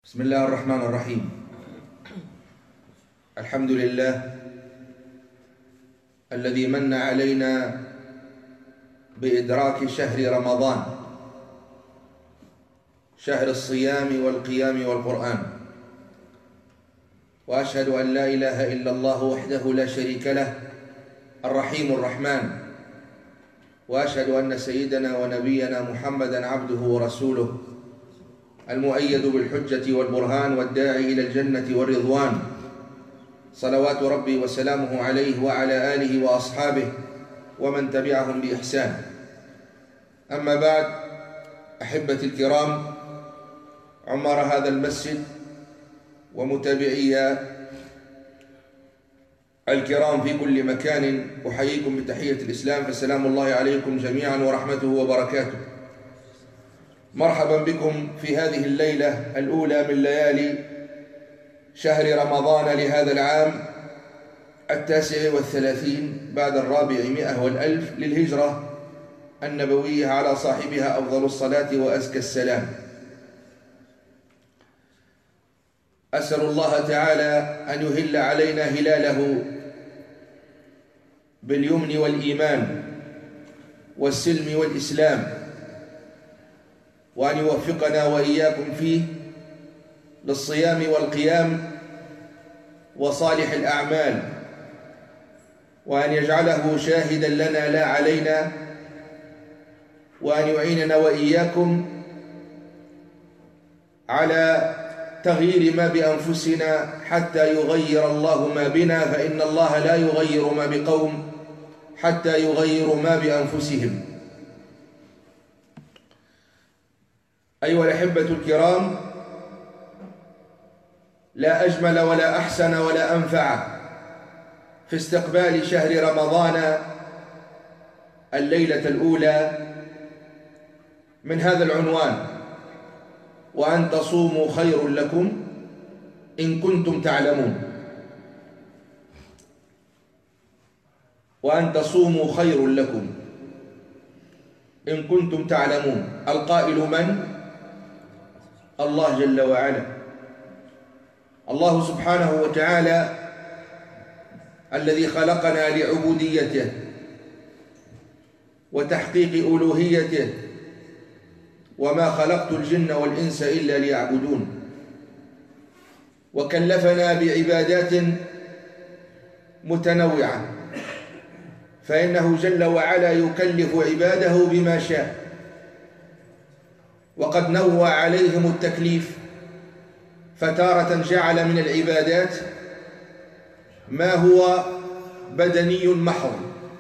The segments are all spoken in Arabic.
بسم الله الرحمن الرحيم. الحمد لله الذي من علينا بإدراك شهر رمضان، شهر الصيام والقيام والقرآن، وأشهد أن لا إله إلا الله وحده لا شريك له الرحيم الرحمن، وأشهد أن سيدنا ونبينا محمدًا عبده ورسوله المؤيد بالحجة والبرهان والداعي إلى الجنة والرضوان، صلوات ربي وسلامه عليه وعلى آله وأصحابه ومن تبعهم بإحسان. أما بعد، أحبتي الكرام، عمار هذا المسجد ومتابعي الكرام في كل مكان، أحييكم بتحية الإسلام، فسلام الله عليكم جميعا ورحمته وبركاته. مرحبا بكم في هذه الليلة الأولى من ليالي شهر رمضان لهذا العام 39 بعد 400 للهجرة النبوية، على صاحبها أفضل الصلاة وأزكى السلام. أسأل الله تعالى أن يهل علينا هلاله باليمن والإيمان والسلم والإسلام، وأن يوفقنا وإياكم فيه للصيام والقيام وصالح الأعمال، وأن يجعله شاهدا لنا لا علينا، وأن يعيننا وإياكم على تغيير ما بأنفسنا حتى يغير الله ما بنا، فإن الله لا يغير ما بقوم حتى يغيروا ما بأنفسهم. أيها الأحبة الكرام، لا أجمل ولا أحسن ولا أنفع في استقبال شهر رمضان الليلة الأولى من هذا العنوان: وأن تصوموا خير لكم إن كنتم تعلمون. وأن تصوموا خير لكم إن كنتم تعلمون. القائل من؟ الله جل وعلا. الله سبحانه وتعالى الذي خلقنا لعبوديته وتحقيق ألوهيته، وما خلقت الجن والإنس إلا ليعبدون، وكلفنا بعبادات متنوعة، فإنه جل وعلا يكلف عباده بما شاء، وقد نوع عليهم التكليف، فتارة جعل من العبادات ما هو بدني محض،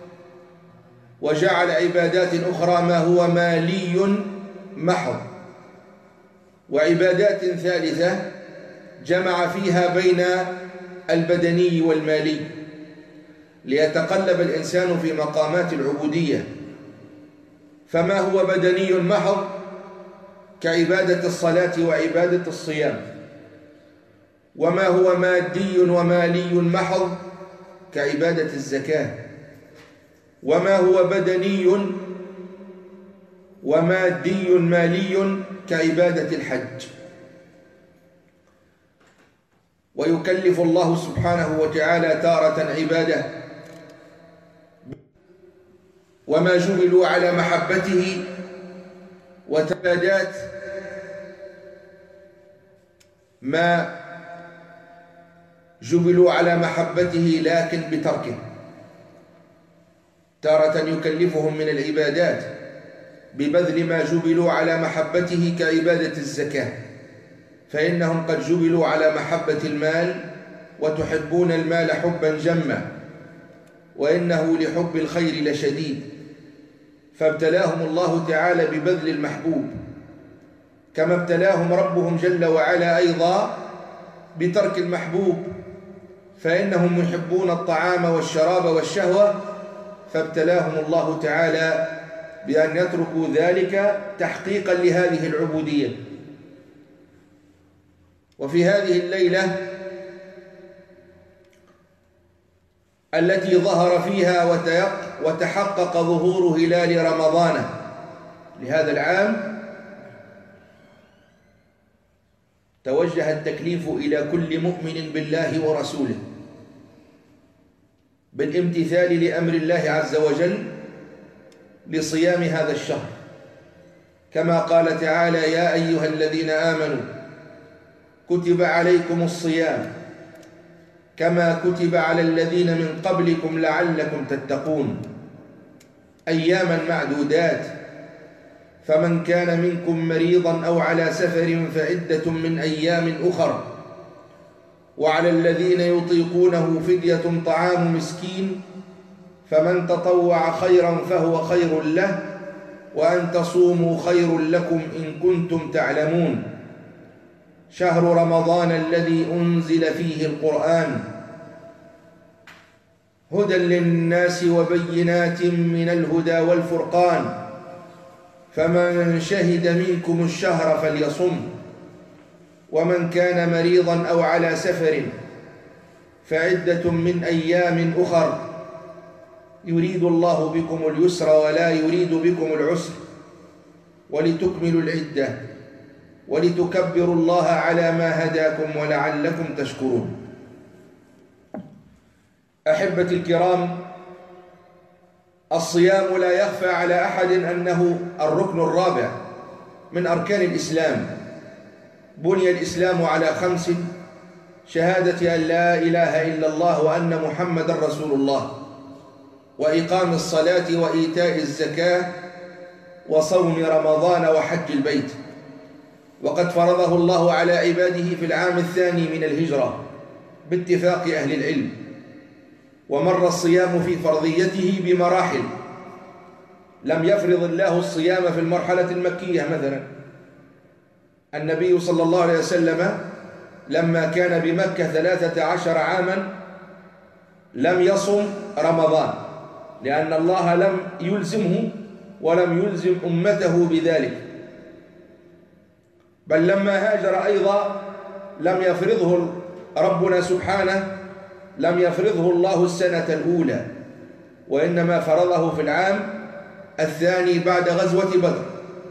وجعل عبادات أخرى ما هو مالي محض، وعبادات ثالثة جمع فيها بين البدني والمالي، ليتقلب الإنسان في مقامات العبودية. فما هو بدني محض كعبادة الصلاة وعبادة الصيام، وما هو مادي ومالي محض كعبادة الزكاة، وما هو بدني ومادي مالي كعبادة الحج. ويكلف الله سبحانه وتعالى تارة عبادة وما جبلوا على محبته، وتبادات ما جبلوا على محبته لكن بتركه. تارة يكلفهم من العبادات ببذل ما جبلوا على محبته كعبادة الزكاة، فإنهم قد جبلوا على محبة المال، وتحبون المال حبا جما، وإنه لحب الخير لشديد، فابتلاهم الله تعالى ببذل المحبوب، كما ابتلاهم ربهم جل وعلا أيضا بترك المحبوب، فإنهم يحبون الطعام والشراب والشهوة، فابتلاهم الله تعالى بأن يتركوا ذلك تحقيقا لهذه العبودية. وفي هذه الليلة التي ظهر فيها وتحقق ظهور هلال رمضان لهذا العام، توجه التكليف إلى كل مؤمن بالله ورسوله بالامتثال لأمر الله عز وجل لصيام هذا الشهر، كما قال تعالى: يا أيها الذين آمنوا كتب عليكم الصيام كما كتب على الذين من قبلكم لعلكم تتقون، أياما معدودات، فمن كان منكم مريضا أو على سفر فعدة من أيام أخر، وعلى الذين يطيقونه فدية طعام مسكين، فمن تطوع خيرا فهو خير له، وأن تصوموا خير لكم إن كنتم تعلمون. شهر رمضان الذي أنزل فيه القرآن هدى للناس وبينات من الهدى والفرقان، فمن شهد منكم الشهر فليصم، ومن كان مريضا أو على سفر فعدة من أيام أخر، يريد الله بكم اليسر ولا يريد بكم العسر، ولتكملوا العدة ولتكبروا الله على ما هداكم ولعلكم تشكرون. أحبتي الكرام، الصيام لا يخفى على أحد أنه الركن الرابع من أركان الإسلام. بني الإسلام على 5: شهادة أن لا إله إلا الله وأن محمد رسول الله، وإقام الصلاة وإيتاء الزكاة وصوم رمضان وحج البيت. وقد فرضه الله على عباده في العام الثاني من الهجرة باتفاق أهل العلم، ومر الصيام في فرضيته بمراحل. لم يفرض الله الصيام في المرحلة المكية مثلا. النبي صلى الله عليه وسلم لما كان بمكة 13 عاما لم يصم رمضان، لأن الله لم يلزمه ولم يلزم أمته بذلك. بل لما هاجر أيضا لم يفرضه ربنا سبحانه، لم يفرضه الله السنة الأولى، وإنما فرضه في العام الثاني بعد غزوة بدر.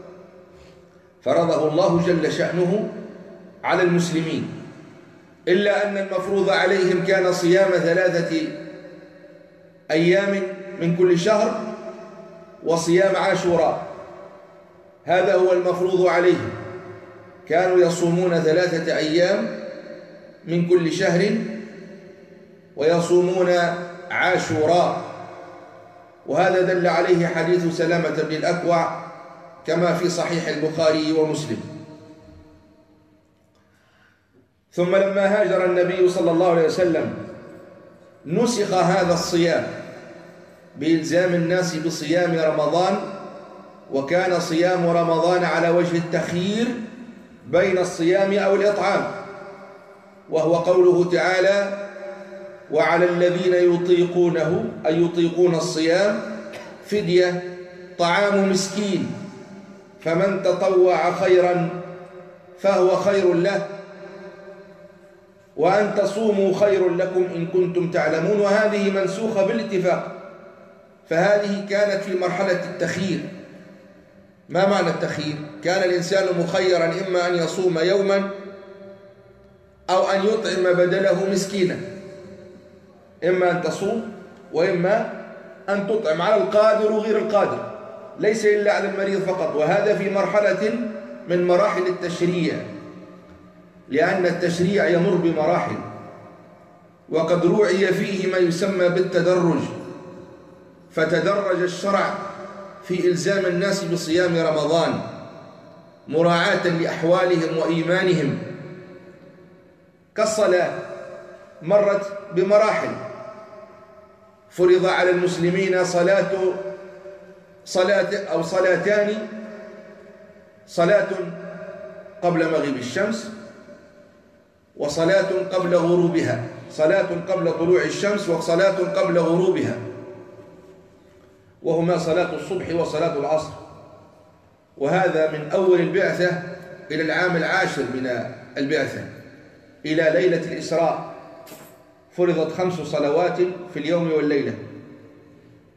فرضه الله جل شأنه على المسلمين، إلا أن المفروض عليهم كان صيام 3 أيام من كل شهر وصيام عاشوراء. هذا هو المفروض عليهم. كانوا يصومون 3 أيام من كل شهر ويصومون عاشوراء، وهذا دل عليه حديث سلامة بن الأكوع كما في صحيح البخاري ومسلم. ثم لما هاجر النبي صلى الله عليه وسلم نسخ هذا الصيام بإلزام الناس بصيام رمضان، وكان صيام رمضان على وجه التخيير بين الصيام أو الإطعام، وهو قوله تعالى: وعلى الذين يطيقونه أي يطيقون الصيام فدية طعام مسكين، فمن تطوع خيرا فهو خير له، وأن تصوموا خير لكم إن كنتم تعلمون. وهذه منسوخة بالاتفاق، فهذه كانت في مرحلة التخيير. ما معنى التخيير؟ كان الإنسان مخيرا إما أن يصوم يوما أو أن يطعم بدله مسكينا، إما أن تصوم وإما أن تطعم على القادر وغير القادر، ليس إلا على المريض فقط. وهذا في مرحلة من مراحل التشريع، لأن التشريع يمر بمراحل، وقد روعي فيه ما يسمى بالتدرج. فتدرج الشرع في إلزام الناس بصيام رمضان مراعاة لأحوالهم وإيمانهم. كالصلاة مرت بمراحل، فرض على المسلمين صلاتان: صلاة قبل مغيب الشمس، وصلاة قبل غروبها، صلاة قبل طلوع الشمس وصلاة قبل غروبها، وهما صلاة الصبح وصلاة العصر. وهذا من أول البعثة إلى العام 10 من البعثة إلى ليلة الإسراء فرضت 5 صلوات في اليوم والليلة.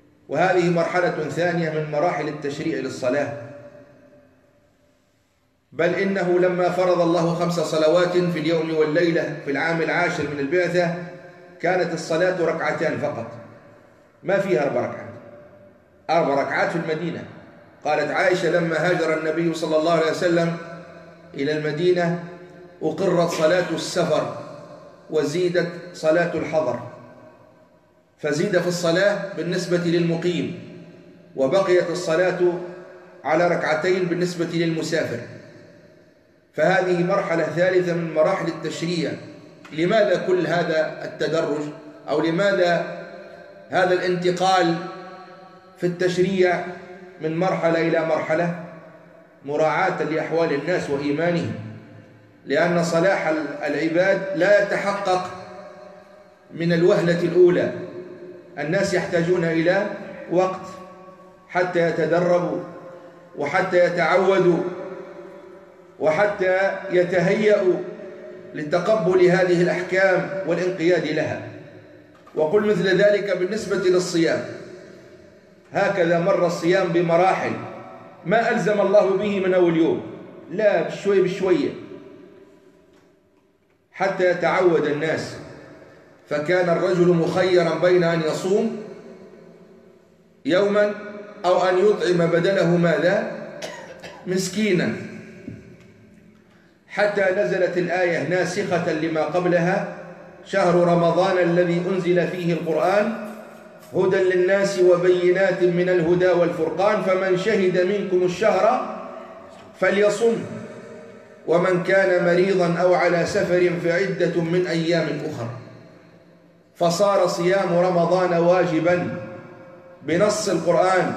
وهذه مرحلة ثانية من مراحل التشريع للصلاة. بل إنه لما فرض الله 5 صلوات في اليوم والليلة في العام العاشر من البعثة كانت الصلاة 2 ركعتان فقط، ما فيها 4 ركعات، 4 ركعات في المدينة. قالت عائشة لما هاجر النبي صلى الله عليه وسلم إلى المدينة أقرت صلاة السفر وزيدت صلاة الحضر، فزيد في الصلاة بالنسبة للمقيم، وبقيت الصلاة على 2 ركعتين بالنسبة للمسافر. فهذه مرحلة ثالثة من مراحل التشريع. لماذا كل هذا التدرج، أو لماذا هذا الانتقال في التشريع من مرحلة إلى مرحلة؟ مراعاة لأحوال الناس وإيمانهم، لأن صلاح العباد لا يتحقق من الوهلة الأولى. الناس يحتاجون إلى وقت حتى يتدربوا وحتى يتعودوا وحتى يتهيئوا لتقبل هذه الأحكام والانقياد لها. وقل مثل ذلك بالنسبة للصيام، هكذا مر الصيام بمراحل، ما ألزم الله به من أول يوم، لا، بشوية بشوية حتى يتعود الناس. فكان الرجل مخيرا بين أن يصوم يوما أو أن يطعم بدله ماذا؟ مسكينا، حتى نزلت الآية ناسخة لما قبلها: شهر رمضان الذي أنزل فيه القرآن هدى للناس وبينات من الهدى والفرقان فمن شهد منكم الشهر فليصم ومن كان مريضا أو على سفر فعدة من أيام أخر. فصار صيام رمضان واجبا بنص القرآن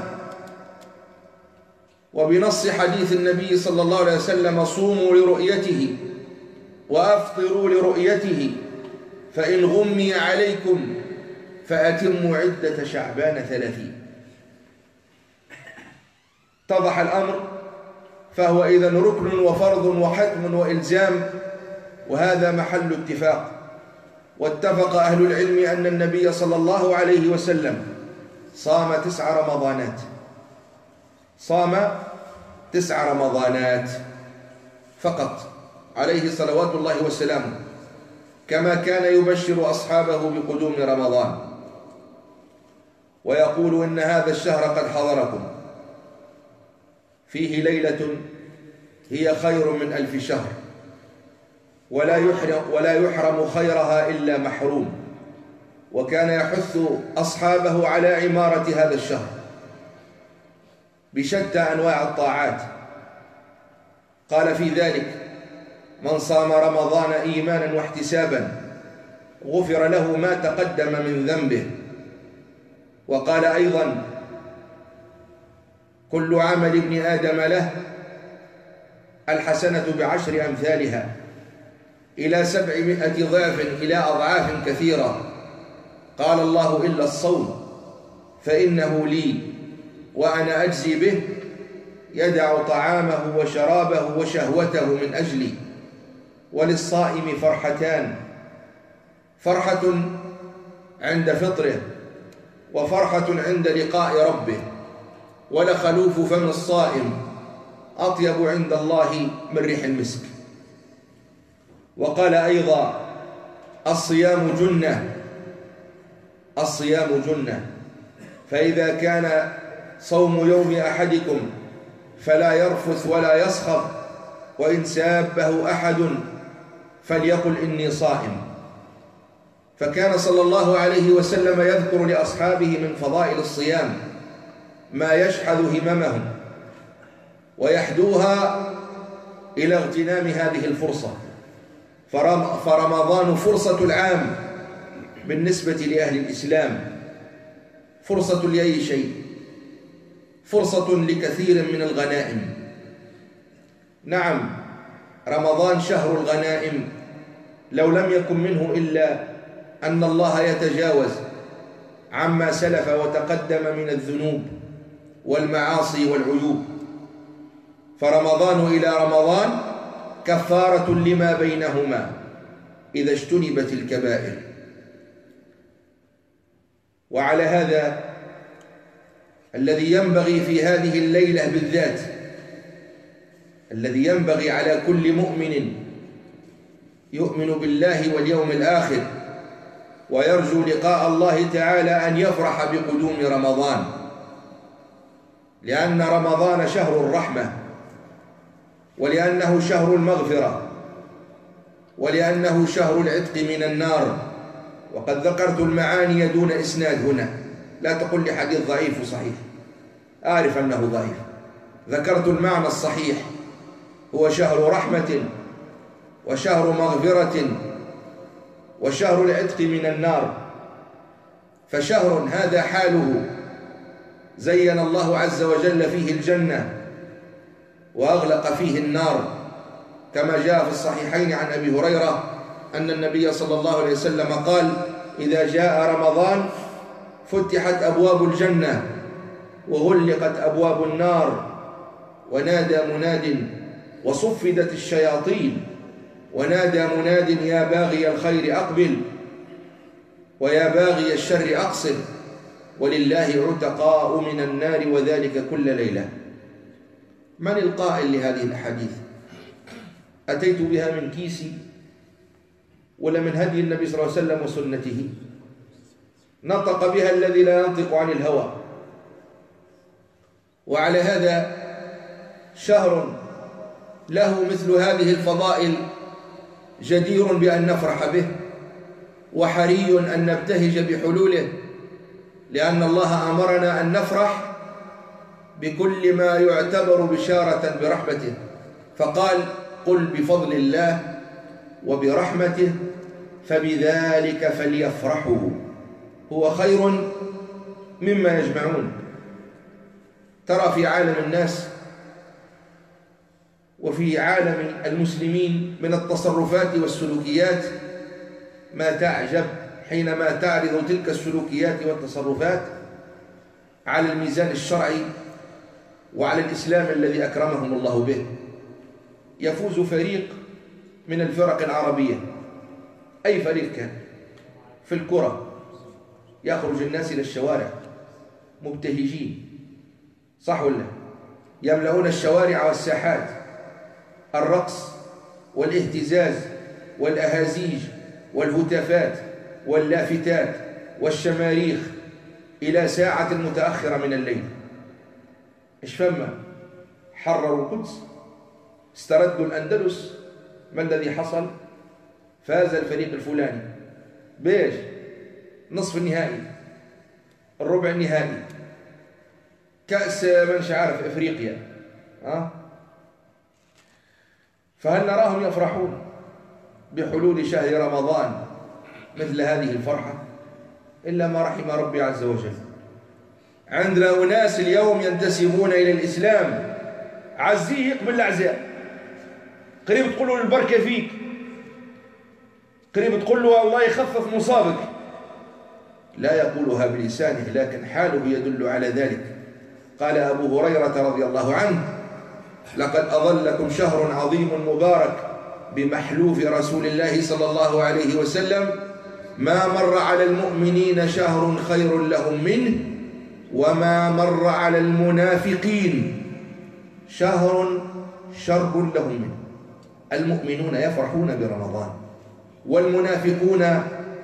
وبنص حديث النبي صلى الله عليه وسلم: صوموا لرؤيته وأفطروا لرؤيته فإن غمي عليكم فأتموا عدة شعبان 30. اتضح الأمر، فهو إذن ركن وفرض وحتم وإلزام، وهذا محل اتفاق. واتفق أهل العلم أن النبي صلى الله عليه وسلم صام 9 رمضانات، صام 9 رمضانات فقط عليه صلوات الله وسلامه، كما كان يبشر أصحابه بقدوم رمضان ويقول: إن هذا الشهر قد حضركم، فيه ليلة هي خير من 1000 شهر، ولا يحرم خيرها إلا محروم. وكان يحث أصحابه على عمارة هذا الشهر بشتى أنواع الطاعات. قال في ذلك: من صام رمضان إيمانا واحتسابا غفر له ما تقدم من ذنبه. وقال أيضا: كل عمل ابن آدم له الحسنة ب10 أمثالها إلى 700 ضعف إلى أضعاف كثيرة. قال الله: إلا الصوم فإنه لي وأنا أجزي به، يدع طعامه وشرابه وشهوته من أجلي. وللصائم فرحتان: فرحة عند فطره وفرحة عند لقاء ربه. ولخلوف فم الصائم أطيب عند الله من ريح المسك. وقال أيضا: الصيام جنة، الصيام جنة، فإذا كان صوم يوم أحدكم فلا يرفث ولا يسخط، وإن سابه أحد فليقل إني صائم. فكان صلى الله عليه وسلم يذكر لأصحابه من فضائل الصيام ما يشحذ هممهم ويحدوها إلى اغتنام هذه الفرصة. فرمضان فرصة العام بالنسبة لأهل الإسلام، فرصة لأي شيء، فرصة لكثير من الغنائم. نعم، رمضان شهر الغنائم، لو لم يكن منه إلا أن الله يتجاوز عما سلف وتقدم من الذنوب والمعاصي والعيوب. فرمضان إلى رمضان كفارة لما بينهما إذا اجتنبت الكبائر. وعلى هذا الذي ينبغي في هذه الليلة بالذات، الذي ينبغي على كل مؤمن يؤمن بالله واليوم الآخر ويرجو لقاء الله تعالى أن يفرح بقدوم رمضان، لأن رمضان شهر الرحمة، ولأنه شهر المغفرة، ولأنه شهر العتق من النار. وقد ذكرت المعاني دون إسناد هنا، لا تقل لي حديث ضعيف وصحيح، أعرف أنه ضعيف. ذكرت المعنى الصحيح، هو شهر رحمة وشهر مغفرة وشهر العتق من النار. فشهر هذا حاله زين الله عز وجل فيه الجنة وأغلق فيه النار، كما جاء في الصحيحين عن أبي هريرة أن النبي صلى الله عليه وسلم قال: إذا جاء رمضان فتحت أبواب الجنة وغلقت أبواب النار، ونادى مناد وصفدت الشياطين، ونادى مناد: يا باغي الخير أقبل ويا باغي الشر أقصر، ولله عتقاء من النار وذلك كل ليلة. من القائل لهذه الأحاديث؟ أتيت بها من كيسي ولا من هدي النبي صلى الله عليه وسلم وسنته؟ نطق بها الذي لا ينطق عن الهوى. وعلى هذا شهر له مثل هذه الفضائل جدير بأن نفرح به، وحري أن نبتهج بحلوله، لأن الله أمرنا أن نفرح بكل ما يعتبر بشارة برحمته، فقال: قل بفضل الله وبرحمته فبذلك فليفرحوا هو خير مما يجمعون. ترى في عالم الناس وفي عالم المسلمين من التصرفات والسلوكيات ما تعجب حينما تعرض تلك السلوكيات والتصرفات على الميزان الشرعي وعلى الإسلام الذي أكرمهم الله به. يفوز فريق من الفرق العربية، أي فريق كان، في الكرة، يخرج الناس إلى الشوارع مبتهجين، صح ولا؟ يملؤون الشوارع والساحات، الرقص والاهتزاز والأهازيج والهتافات واللافتات والشماريخ إلى ساعة متأخرة من الليل. إيش فما؟ حرروا القدس، استردوا الأندلس. ما الذي حصل؟ فاز الفريق الفلاني بيش نصف النهائي، الربع النهائي، كأس منش عارف إفريقيا. فهل نراهم يفرحون بحلول شهر رمضان مثل هذه الفرحة؟ إلا ما رحم ربي عز وجل. عندنا أناس اليوم ينتسبون إلى الإسلام، عزيه يقبل الأعزاء، قريب تقول له البركة فيك، قريب تقول له الله يخفف مصابك، لا يقولها بلسانه لكن حاله يدل على ذلك. قال أبو هريرة رضي الله عنه: لقد أظلكم شهر عظيم مبارك بمحلوف رسول الله صلى الله عليه وسلم، ما مر على المؤمنين شهر خير لهم منه، وما مر على المنافقين شهر شر لهم منه. المؤمنون يفرحون برمضان، والمنافقون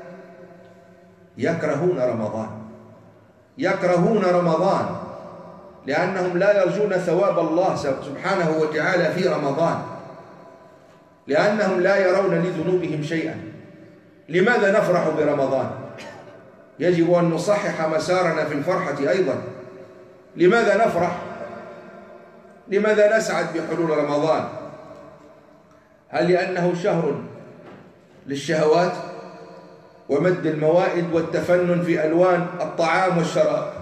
يكرهون رمضان، يكرهون رمضان لأنهم لا يرجون ثواب الله سبحانه وتعالى في رمضان، لأنهم لا يرون لذنوبهم شيئا. لماذا نفرح برمضان؟ يجب أن نصحح مسارنا في الفرحة أيضا. لماذا نفرح؟ لماذا نسعد بحلول رمضان؟ هل لأنه شهر للشهوات ومد الموائد والتفنن في ألوان الطعام والشراب،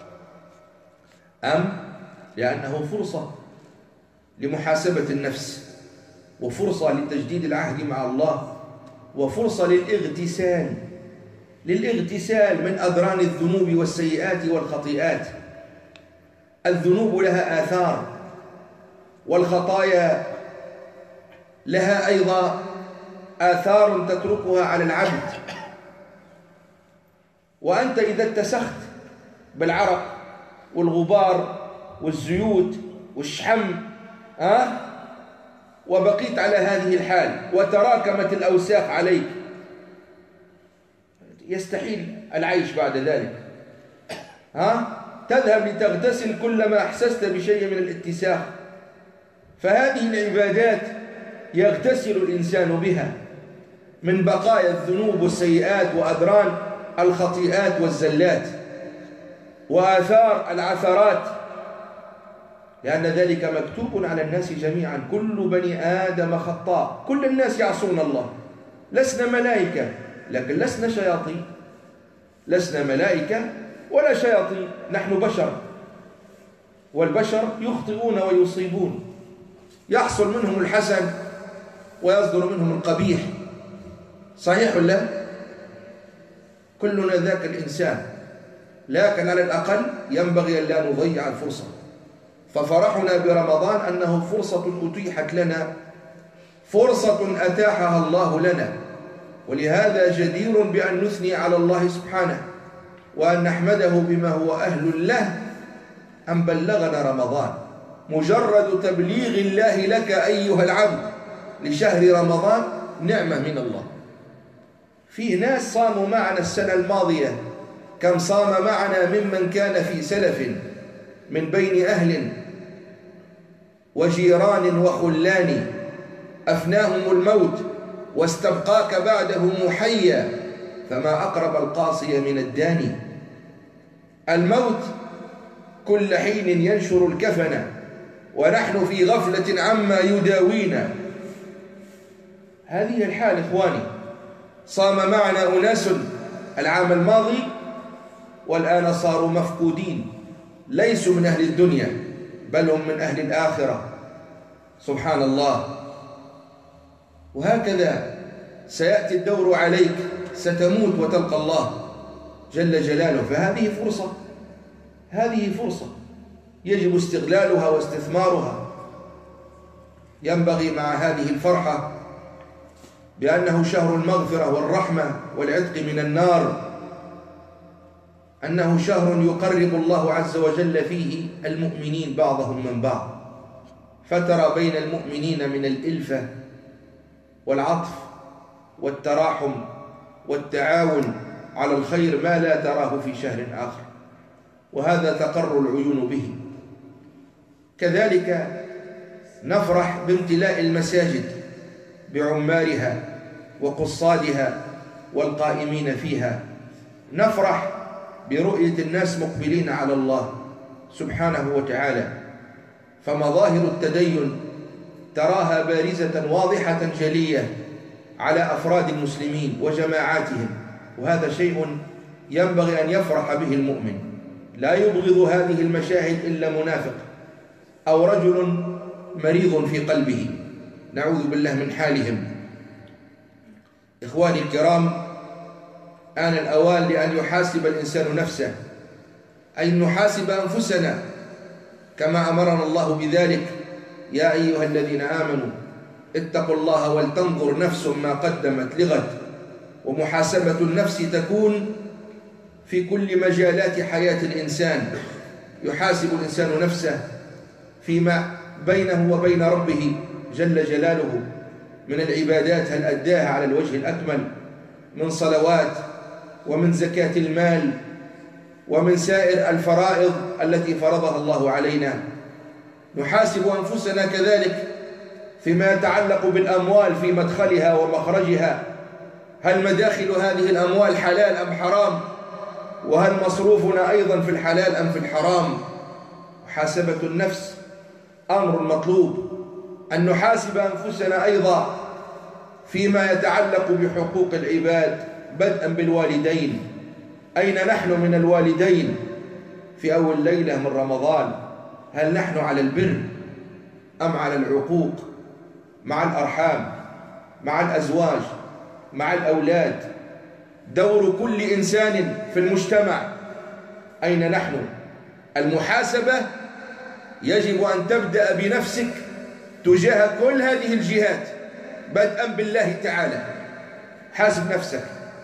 أم لأنه فرصة لمحاسبة النفس، وفرصة لتجديد العهد مع الله، وفرصة للاغتسال من أدران الذنوب والسيئات والخطيئات؟ الذنوب لها آثار، والخطايا لها أيضا آثار تتركها على العبد. وأنت إذا اتسخت بالعرق والغبار والزيوت والشحم وبقيت على هذه الحال وتراكمت الأوساخ عليك، يستحيل العيش بعد ذلك. تذهب لتغتسل كلما أحسست بشيء من الاتساخ. فهذه العبادات يغتسل الإنسان بها من بقايا الذنوب والسيئات وأدران الخطيئات والزلات وآثار العثرات، لأن ذلك مكتوب على الناس جميعا. كل بني آدم خطاء، كل الناس يعصون الله. لسنا ملائكة لكن لسنا شياطين، لسنا ملائكة ولا شياطين، نحن بشر، والبشر يخطئون ويصيبون، يحصل منهم الحسن ويصدر منهم القبيح، صحيح ولا؟ كلنا ذاك الإنسان، لكن على الأقل ينبغي أن لا نضيع الفرصة. ففرحنا برمضان أنه فرصة أتيحت لنا، فرصة أتاحها الله لنا، ولهذا جدير بأن نثني على الله سبحانه وأن نحمده بما هو أهل له أن بلغنا رمضان. مجرد تبليغ الله لك أيها العبد لشهر رمضان نعمة من الله. في ناس صاموا معنا السنة الماضية، كم صام معنا ممن كان في سلف من بين أهل وجيران وخلان، أفناهم الموت واستبقاك بعده محيا، فما أقرب القاصي من الداني. الموت كل حين ينشر الكفن ونحن في غفلة عما يداوينا. هذه الحال إخواني. صام معنا أناس العام الماضي والآن صاروا مفقودين، ليسوا من أهل الدنيا بل هم من أهل الآخرة، سبحان الله. وهكذا سيأتي الدور عليك، ستموت وتلقى الله جل جلاله. فهذه فرصة، هذه فرصة يجب استغلالها واستثمارها. ينبغي مع هذه الفرحة بأنه شهر المغفرة والرحمة والعتق من النار، أنه شهر يقرب الله عز وجل فيه المؤمنين بعضهم من بعض، فترى بين المؤمنين من الإلفة والعطف والتراحم والتعاون على الخير ما لا تراه في شهر آخر، وهذا تقر العيون به. كذلك نفرح بامتلاء المساجد بعمارها وقصادها والقائمين فيها، نفرح برؤية الناس مقبلين على الله سبحانه وتعالى. فمظاهر التدين تراها بارزة واضحة جلية على أفراد المسلمين وجماعاتهم، وهذا شيء ينبغي أن يفرح به المؤمن. لا يبغض هذه المشاهد إلا منافق أو رجل مريض في قلبه، نعوذ بالله من حالهم. إخواني الكرام، آن الأوان لأن يحاسب الإنسان نفسه، أي نحاسب أنفسنا كما أمرنا الله بذلك: يا أيها الذين آمنوا اتقوا الله ولتنظر نفس ما قدمت لغد. ومحاسبة النفس تكون في كل مجالات حياة الإنسان، يحاسب الإنسان نفسه فيما بينه وبين ربه جل جلاله من العبادات، هل أداها على الوجه الأكمل من صلوات ومن زكاة المال ومن سائر الفرائض التي فرضها الله علينا. نحاسب أنفسنا كذلك فيما يتعلق بالأموال في مدخلها ومخرجها، هل مداخل هذه الأموال حلال أم حرام؟ وهل مصروفنا أيضا في الحلال أم في الحرام؟ محاسبة النفس أمر مطلوب. أن نحاسب أنفسنا أيضا فيما يتعلق بحقوق العباد، بدءا بالوالدين. أين نحن من الوالدين في أول ليلة من رمضان؟ هل نحن على البر أم على العقوق؟ مع الأرحام، مع الأزواج، مع الأولاد. دور كل إنسان في المجتمع، أين نحن؟ المحاسبة يجب أن تبدأ بنفسك تجاه كل هذه الجهات، بدءا بالله تعالى. حاسب نفسك،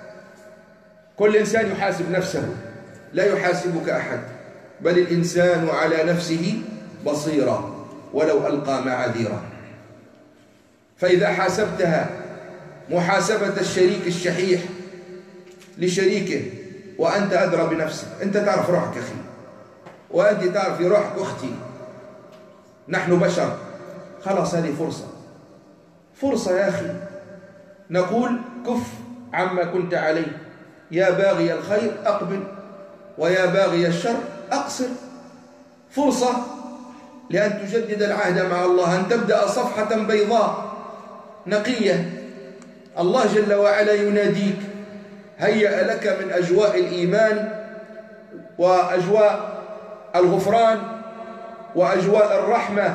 كل إنسان يحاسب نفسه، لا يحاسبك أحد، بل الإنسان على نفسه بصيرا ولو ألقى معاذيرا. فإذا حاسبتها محاسبة الشريك الشحيح لشريكه وأنت أدرى بنفسك، أنت تعرف روحك أخي، وأنت تعرفي روحك أختي، نحن بشر، خلاص هذه فرصة يا أخي، نقول كف عما كنت عليه، يا باغي الخير أقبل ويا باغي الشر أقصر. فرصة لأن تجدد العهد مع الله، أن تبدأ صفحة بيضاء نقية. الله جل وعلا يناديك، هيأ لك من أجواء الإيمان وأجواء الغفران وأجواء الرحمة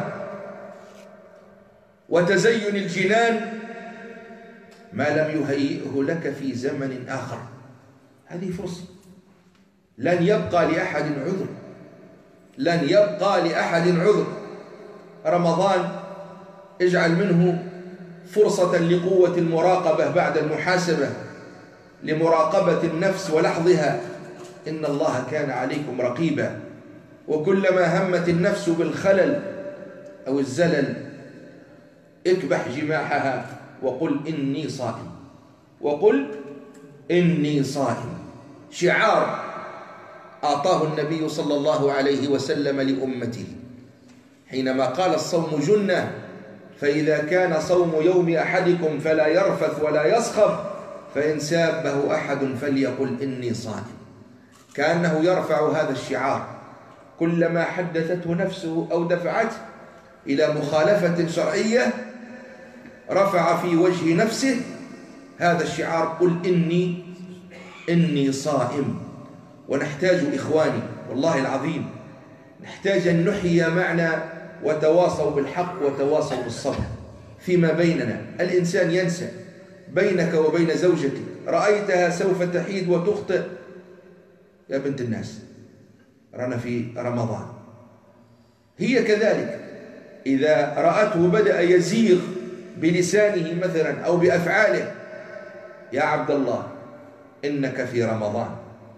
وتزين الجنان ما لم يهيئه لك في زمن آخر. هذه فرصة، لن يبقى لأحد عذر، لن يبقى لأحد عذر. رمضان اجعل منه فرصة لقوة المراقبة بعد المحاسبة، لمراقبة النفس ولحظها، إن الله كان عليكم رقيبا. وكلما همت النفس بالخلل أو الزلل اكبح جماحها وقل إني صائم، وقل إني صائم. شعار أعطاه النبي صلى الله عليه وسلم لأمته حينما قال الصوم جنة، فإذا كان صوم يوم أحدكم فلا يرفث ولا يصخب، فإن سابه أحد فليقل إني صائم. كأنه يرفع هذا الشعار كلما حدثته نفسه أو دفعته إلى مخالفة شرعية، رفع في وجه نفسه هذا الشعار، قل إني صائم. ونحتاج إخواني والله العظيم، نحتاج أن نحيي معنا وتواصوا بالحق وتواصوا بالصبر فيما بيننا. الإنسان ينسى، بينك وبين زوجتك رأيتها سوف تحيد وتخطئ، يا بنت الناس رانا في رمضان. هي كذلك إذا رأته بدأ يزيغ بلسانه مثلا أو بأفعاله، يا عبد الله إنك في رمضان،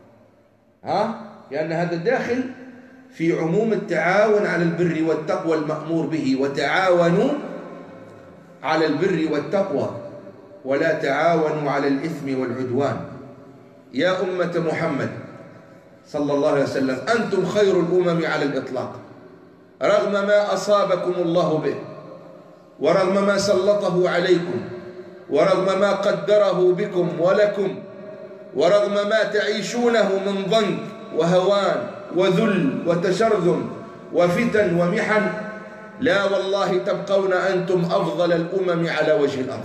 لأن هذا داخل في عموم التعاون على البر والتقوى المأمور به، وتعاونوا على البر والتقوى ولا تعاونوا على الإثم والعدوان. يا أمة محمد صلى الله عليه وسلم، أنتم خير الأمم على الإطلاق، رغم ما أصابكم الله به، ورغم ما سلطه عليكم، ورغم ما قدره بكم ولكم، ورغم ما تعيشونه من ضنك وهوان وذل وتشرذم وفتن ومحن، لا والله تبقون أنتم أفضل الأمم على وجه الأرض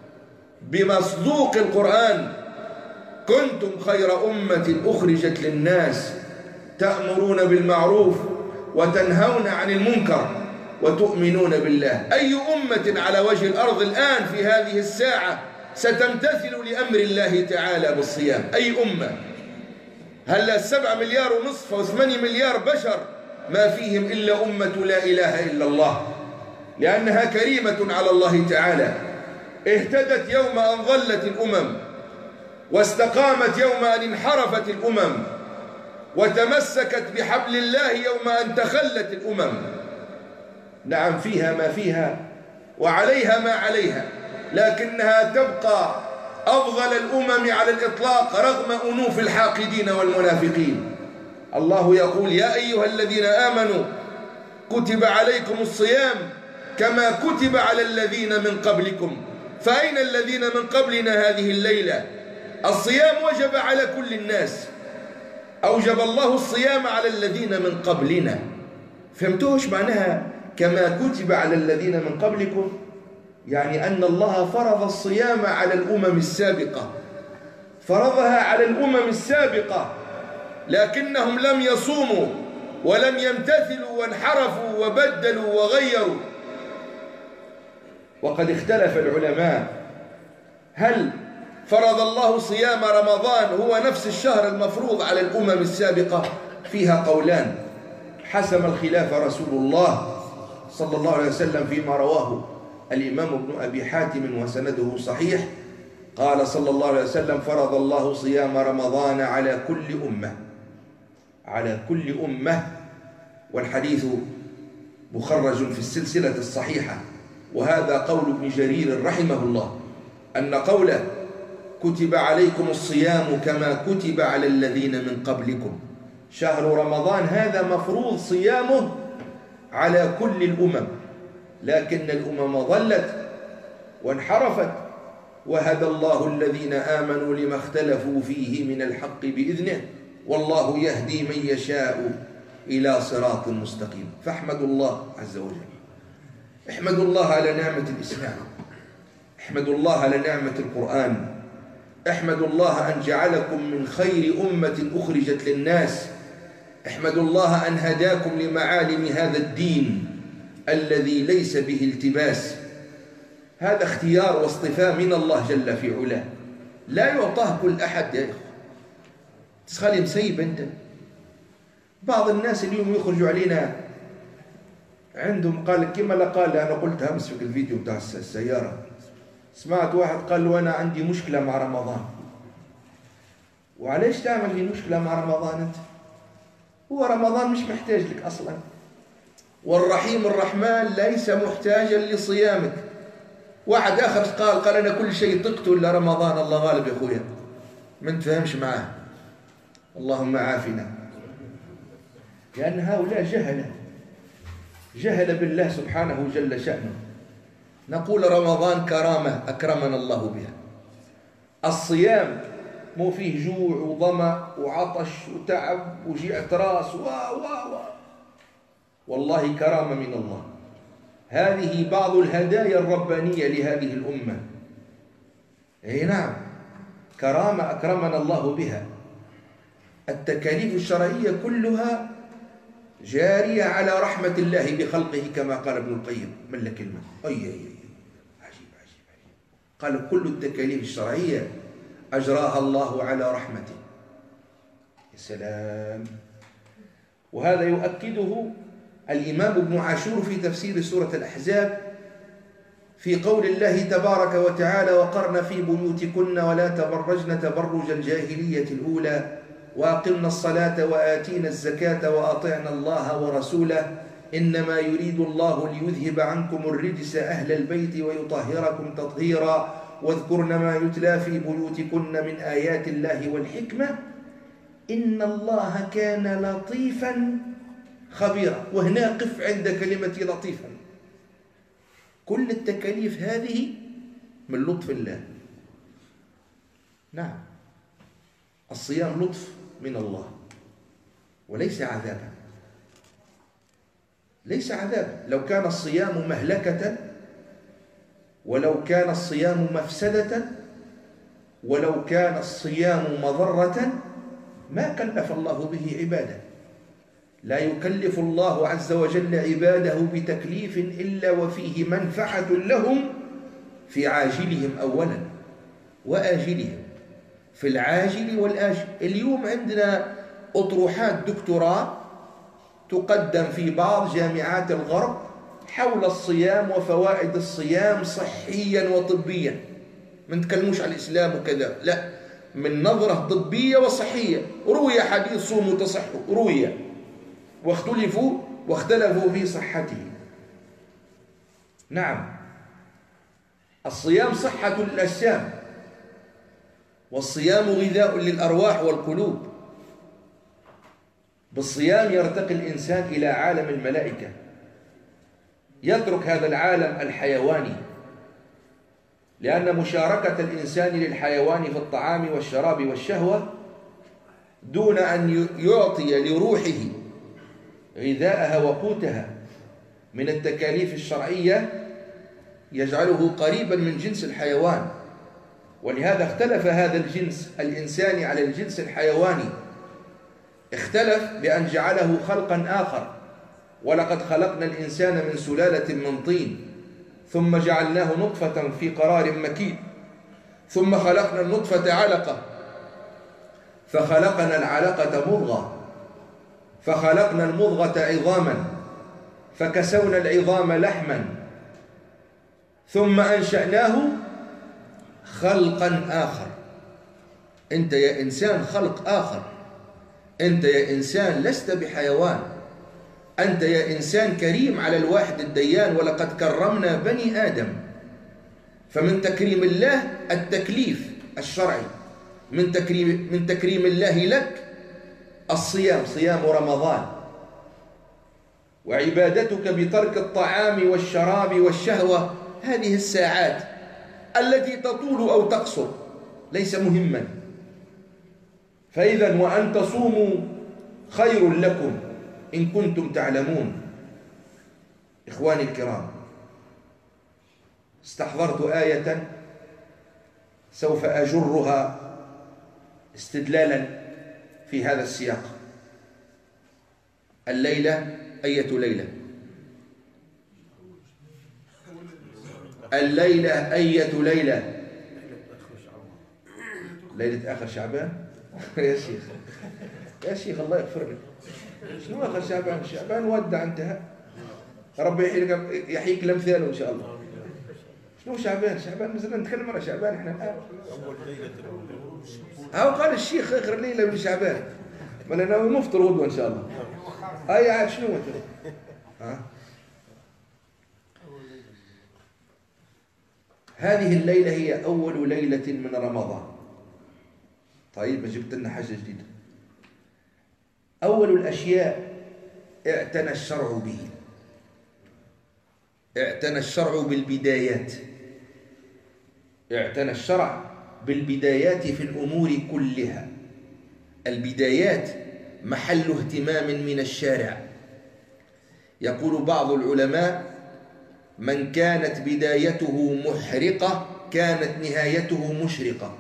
بمصدوق القرآن. كنتم خير أمة أخرجت للناس تأمرون بالمعروف وتنهون عن المنكر وتؤمنون بالله. أي أمة على وجه الأرض الآن في هذه الساعة ستمتثل لأمر الله تعالى بالصيام؟ أي أمة؟ هل 7 مليار ونصف أو 8 مليار بشر ما فيهم إلا أمة لا إله إلا الله، لأنها كريمة على الله تعالى، اهتدت يوم أن ضلت الأمم، واستقامت يوم أن انحرفت الأمم، وتمسكت بحبل الله يوم أن تخلت الأمم. نعم فيها ما فيها وعليها ما عليها، لكنها تبقى أفضل الأمم على الإطلاق رغم أنوف الحاقدين والمنافقين. الله يقول: يا أيها الذين آمنوا كتب عليكم الصيام كما كتب على الذين من قبلكم. فأين الذين من قبلنا هذه الليلة؟ الصيام وجب على كل الناس، أوجب الله الصيام على الذين من قبلنا. فهمتوش معناها كما كتب على الذين من قبلكم؟ يعني أن الله فرض الصيام على الأمم السابقة، فرضها على الأمم السابقة، لكنهم لم يصوموا ولم يمتثلوا وانحرفوا وبدلوا وغيروا. وقد اختلف العلماء، هل فرض الله صيام رمضان هو نفس الشهر المفروض على الأمم السابقة؟ فيها قولان، حسم الخلاف رسول الله صلى الله عليه وسلم فيما رواه الإمام ابن أبي حاتم وسنده صحيح، قال صلى الله عليه وسلم: فرض الله صيام رمضان على كل أمة، على كل أمة. والحديث مخرج في السلسلة الصحيحة وهذا قول ابن جرير رحمه الله، أن قوله كتب عليكم الصيام كما كتب على الذين من قبلكم، شهر رمضان هذا مفروض صيامه على كل الأمم، لكن الأمم ضلت وانحرفت، وهدى الله الذين آمنوا لما اختلفوا فيه من الحق بإذنه، والله يهدي من يشاء إلى صراط مستقيم. فاحمدوا الله عز وجل، احمدوا الله على نعمة الإسلام، احمدوا الله على نعمة القرآن، احمدوا الله أن جعلكم من خير أمة أخرجت للناس، احمدوا الله أن هداكم لمعالم هذا الدين الذي ليس به التباس. هذا اختيار واصطفاء من الله جل في علاه، لا يعطاه كل أحد يا إخوة. تسخلي مسيب أنت. بعض الناس اليوم يخرجوا علينا عندهم، قال كما لا قال، أنا قلت أمس في الفيديو بتاع السيارة، سمعت واحد قال له أنا عندي مشكلة مع رمضان. وعليش تعمل لي مشكلة مع رمضان أنت؟ هو رمضان مش محتاج لك أصلا، والرحيم الرحمن ليس محتاجا لصيامك. واحد آخر قال أنا كل شيء طقته إلا رمضان. الله غالب يا أخويا، ما نتفهمش معاه، اللهم عافنا. لأن هؤلاء جهل بالله سبحانه جل شأنه. نقول رمضان كرامة أكرمنا الله بها. الصيام مو فيه جوع وظمأ وعطش وتعب وجيعة راس والله كرامة من الله. هذه بعض الهدايا الربانية لهذه الأمة. أي نعم، كرامة أكرمنا الله بها. التكاليف الشرعية كلها جارية على رحمة الله بخلقه، كما قال ابن القيم. من لك كلمة عجيب. قال كل التكاليف الشرعية أجراها الله على رحمته. يا سلام. وهذا يؤكده الإمام ابن عاشور في تفسير سورة الأحزاب في قول الله تبارك وتعالى: وقرن في بيوتكن ولا تبرجن تبرج الجاهلية الأولى وأقمنا الصلاة وآتينا الزكاة وأطعنا الله ورسوله إنما يريد الله ليذهب عنكم الرجس أهل البيت ويطهركم تطهيرا واذكرن ما يتلى في بيوتكن من آيات الله والحكمة إن الله كان لطيفا خبيرا. وهنا قف عند كلمة لطيفا. كل التكاليف هذه من لطف الله. نعم، الصيام لطف من الله وليس عذابا. ليس عذابا. لو كان الصيام مهلكة، ولو كان الصيام مفسدة، ولو كان الصيام مضرة ما كلف الله به عباده. لا يكلف الله عز وجل عباده بتكليف إلا وفيه منفعة لهم في عاجلهم أولا وآجلهم، في العاجل والآجل. اليوم عندنا أطروحات دكتوراه تقدم في بعض جامعات الغرب حول الصيام وفوائد الصيام صحيا وطبيا. ما نتكلموش على الإسلام وكذا، لا، من نظرة طبية وصحية. روي حديث صوموا تصحوا، روي، واختلفوا في صحته. نعم، الصيام صحة للأجسام، والصيام غذاء للأرواح والقلوب. بالصيام يرتقي الإنسان إلى عالم الملائكة، يترك هذا العالم الحيواني، لأن مشاركة الإنسان للحيوان في الطعام والشراب والشهوة دون أن يعطي لروحه غذاءها وقوتها من التكاليف الشرعية يجعله قريبا من جنس الحيوان. ولهذا اختلف هذا الجنس الإنساني على الجنس الحيواني. اختلف بأن جعله خلقا آخر. ولقد خلقنا الإنسان من سلالة من طين ثم جعلناه نطفة في قرار مكين ثم خلقنا النطفة علقة فخلقنا العلقة مضغة فخلقنا المضغة عظاما فكسونا العظام لحما ثم أنشأناه خلقا آخر. أنت يا إنسان خلق آخر، أنت يا إنسان لست بحيوان. أنت يا إنسان كريم على الواحد الديان، ولقد كرمنا بني آدم. فمن تكريم الله التكليف الشرعي، من تكريم الله لك الصيام، صيام رمضان، وعبادتك بترك الطعام والشراب والشهوة هذه الساعات التي تطول أو تقصر ليس مهما. فإذا وأن تصوموا خير لكم إن كنتم تعلمون. إخواني الكرام، استحضرت آية سوف أجرها استدلالا في هذا السياق. الليلة أية ليلة؟ الليلة أية ليلة؟ ليلة آخر شعبان. يا شيخ يا شيخ الله يغفر لك، شنو آخر شعبان؟ شعبان ودع انتهى، ربي يحييك الأمثال إن شاء الله. شنو شعبان؟ شعبان نزلنا نتكلم على شعبان احنا الآن. هاو قال الشيخ آخر ليلة من شعبان، ما لنا نفطر غدوة إن شاء الله. هاي عاد شنو انت؟ هذه الليلة هي أول ليلة من رمضان. طيب ما جبت لنا حاجة جديدة. أول الأشياء اعتنى الشرع به، اعتنى الشرع بالبدايات، اعتنى الشرع بالبدايات في الأمور كلها. البدايات محل اهتمام من الشارع. يقول بعض العلماء: من كانت بدايته محرقة كانت نهايته مشرقة.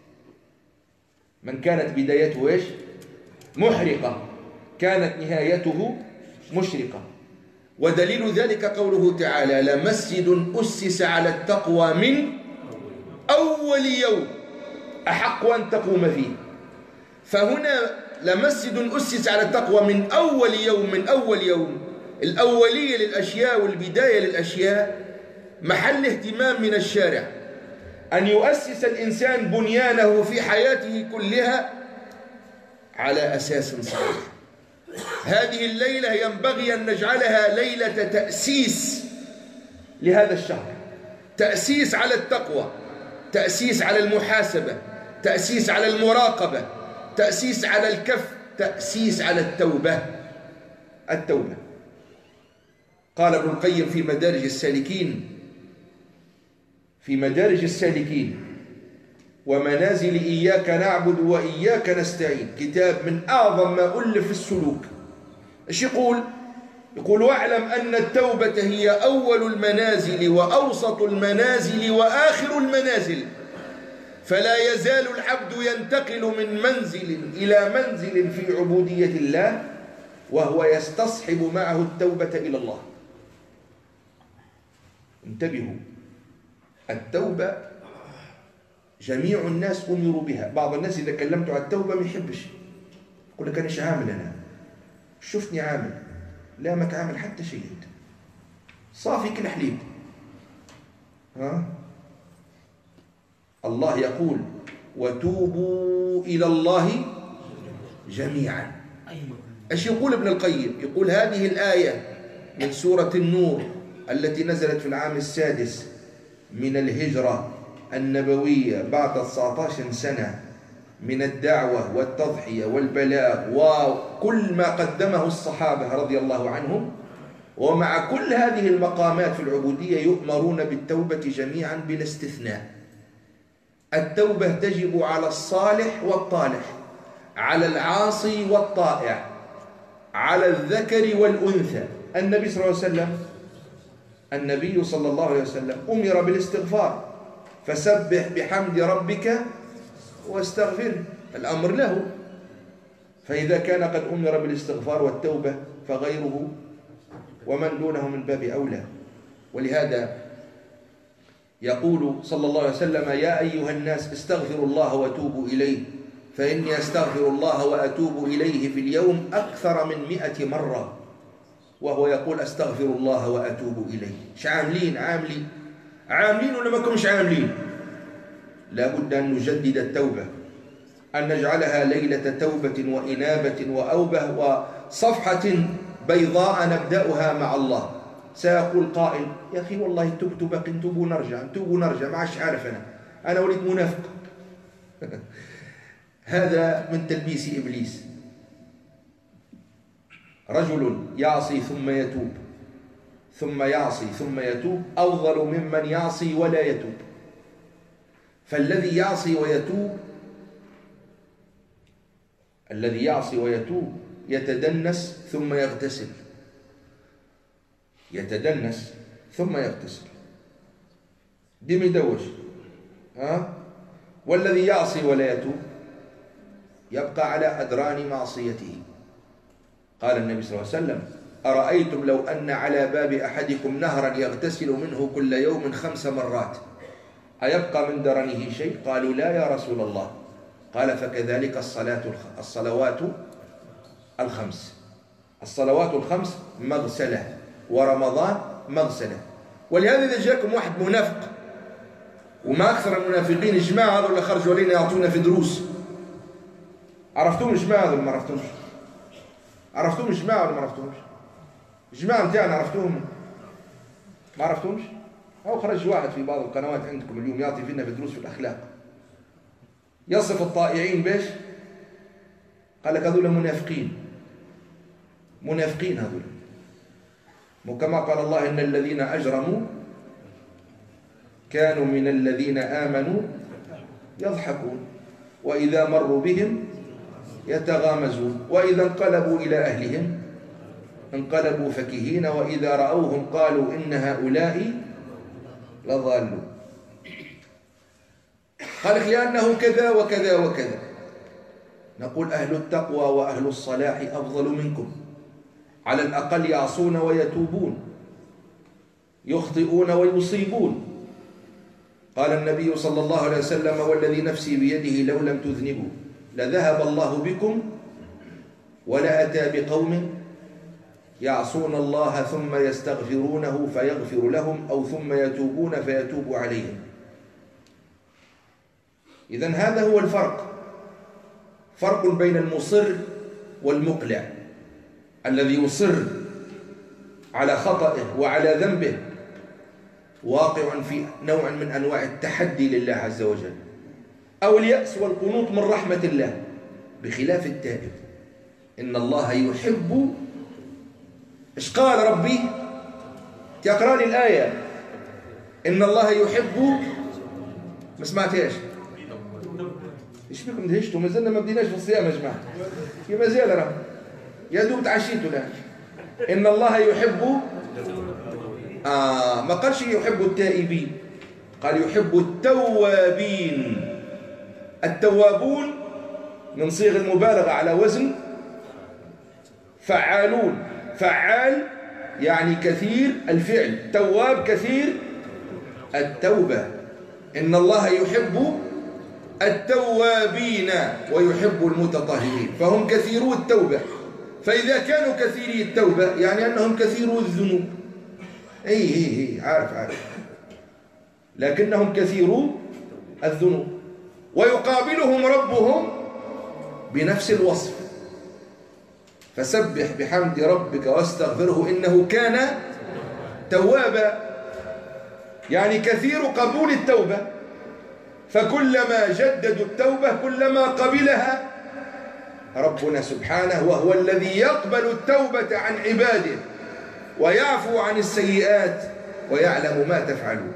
من كانت بدايته ايش؟ محرقة كانت نهايته مشرقة. ودليل ذلك قوله تعالى: لمسجد أسس على التقوى من أول يوم أحق أن تقوم فيه. فهنا لمسجد أسس على التقوى من أول يوم، من أول يوم. الأولية للأشياء والبداية للأشياء محل اهتمام من الشارع، أن يؤسس الإنسان بنيانه في حياته كلها على أساس صحيح. هذه الليلة ينبغي أن نجعلها ليلة تأسيس لهذا الشهر، تأسيس على التقوى، تأسيس على المحاسبة، تأسيس على المراقبة، تأسيس على الكف، تأسيس على التوبة. التوبة. قال ابن القيم في مدارج السالكين، في مدارج السالكين: ومنازل إياك نعبد وإياك نستعين، كتاب من أعظم ما ألف في السلوك. إيش يقول؟ يقول: واعلم أن التوبة هي أول المنازل وأوسط المنازل وآخر المنازل، فلا يزال العبد ينتقل من منزل إلى منزل في عبودية الله وهو يستصحب معه التوبة إلى الله. انتبهوا، التوبة جميع الناس أمروا بها. بعض الناس إذا كلمت عن التوبة ما يحبش، يقول لك أنا إيش عامل؟ أنا شفتني عامل؟ لا، ماك عامل حتى شيء، صافي كل حليب. الله يقول: وتوبوا إلى الله جميعا. ايش يقول ابن القيم؟ يقول هذه الآية من سورة النور التي نزلت في العام السادس من الهجرة النبوية بعد 19 سنة من الدعوة والتضحية والبلاغ وكل ما قدمه الصحابة رضي الله عنهم، ومع كل هذه المقامات في العبودية يؤمرون بالتوبة جميعا بلا استثناء. التوبة تجب على الصالح والطالح، على العاصي والطائع، على الذكر والأنثى. النبي صلى الله عليه وسلم النبي صلى الله عليه وسلم أمر بالاستغفار، فسبح بحمد ربك واستغفره، الأمر له. فإذا كان قد أمر بالاستغفار والتوبة فغيره ومن دونه من باب أولى. ولهذا يقول صلى الله عليه وسلم: يا أيها الناس استغفروا الله وتوبوا إليه، فإني أستغفر الله وأتوب إليه في اليوم أكثر من 100 مرة. وهو يقول: أستغفر الله وأتوب إليه. إيش عاملين؟ عاملين ولا ما كنتش عاملين؟ لا بد أن نجدد التوبة، أن نجعلها ليلة توبة وإنابة وأوبة وصفحة بيضاء نبدأها مع الله. سيقول قائل: يا أخي والله تبت بقي نتوب ونرجع ما عادش عارف أنا وليت منافق. هذا من تلبيس إبليس. رجل يعصي ثم يتوب ثم يعصي ثم يتوب أفضل ممن يعصي ولا يتوب. فالذي يعصي ويتوب يتدنس ثم يغتسل، دي مدوش. والذي يعصي ولا يتوب يبقى على أدران معصيته. قال النبي صلى الله عليه وسلم: أرأيتم لو أن على باب أحدكم نهرا يغتسل منه كل يوم 5 مرات أيبقى من درنه شيء؟ قالوا: لا يا رسول الله. قال: فكذلك الصلوات الخمس مغسلة، ورمضان مغسلة. ولهذا إذا جاكم واحد منافق، وما أكثر المنافقين جماعة هذول اللي خرجوا علينا يعطونا في دروس، عرفتم الجماعة هذول؟ ما عرفتمش؟ عرفتم الجماعة ولا ما عرفتمش؟ الجماعة متاعنا عرفتوهم؟ ما عرفتمش؟ أو خرج واحد في بعض القنوات عندكم اليوم يعطي فينا في دروس في الأخلاق، يصف الطائعين بيش؟ قال لك هذول منافقين هذول. وكما قال الله: إن الذين أجرموا كانوا من الذين آمنوا يضحكون وإذا مروا بهم يتغامزون وإذا انقلبوا إلى أهلهم انقلبوا فكهين وإذا رأوهم قالوا إن هؤلاء لضالون. قال لك: لأنه كذا وكذا وكذا. نقول: أهل التقوى وأهل الصلاح أفضل منكم، على الأقل يعصون ويتوبون، يخطئون ويصيبون. قال النبي صلى الله عليه وسلم: والذي نفسي بيده لو لم تذنبوا لذهب الله بكم ولأتى بقوم يعصون الله ثم يستغفرونه فيغفر لهم، أو ثم يتوبون فيتوب عليهم. إذن هذا هو فرق بين المصر والمقلع. الذي يصر على خطئه وعلى ذنبه واقع في نوع من أنواع التحدي لله عز وجل، أو اليأس والقنوط من رحمة الله، بخلاف التائب. إن الله يحب. إيش قال ربي؟ تقرأ لي الآية: إن الله يحب. ما سمعتهاش؟ إيش بكم دهشتوا؟ ما زلنا ما بديناش في الصيام يا جماعة، ما زال راه يا دوب تعشيتوا الآن. إن الله يحب. ما قالش يحب التائبين، قال يحب التوابين. التوابون من صيغ المبالغة على وزن فعالون. فعال يعني كثير الفعل، تواب كثير التوبة. إن الله يحب التوابين ويحب المتطهرين، فهم كثيرو التوبة. فإذا كانوا كثيري التوبة يعني أنهم كثيرو الذنوب. عارف لكنهم كثيرو الذنوب. ويقابلهم ربهم بنفس الوصف: فسبح بحمد ربك واستغفره إنه كان توابا. يعني كثير قبول التوبة، فكلما جددوا التوبة كلما قبلها ربنا سبحانه، وهو الذي يقبل التوبة عن عباده ويعفو عن السيئات ويعلم ما تفعلون.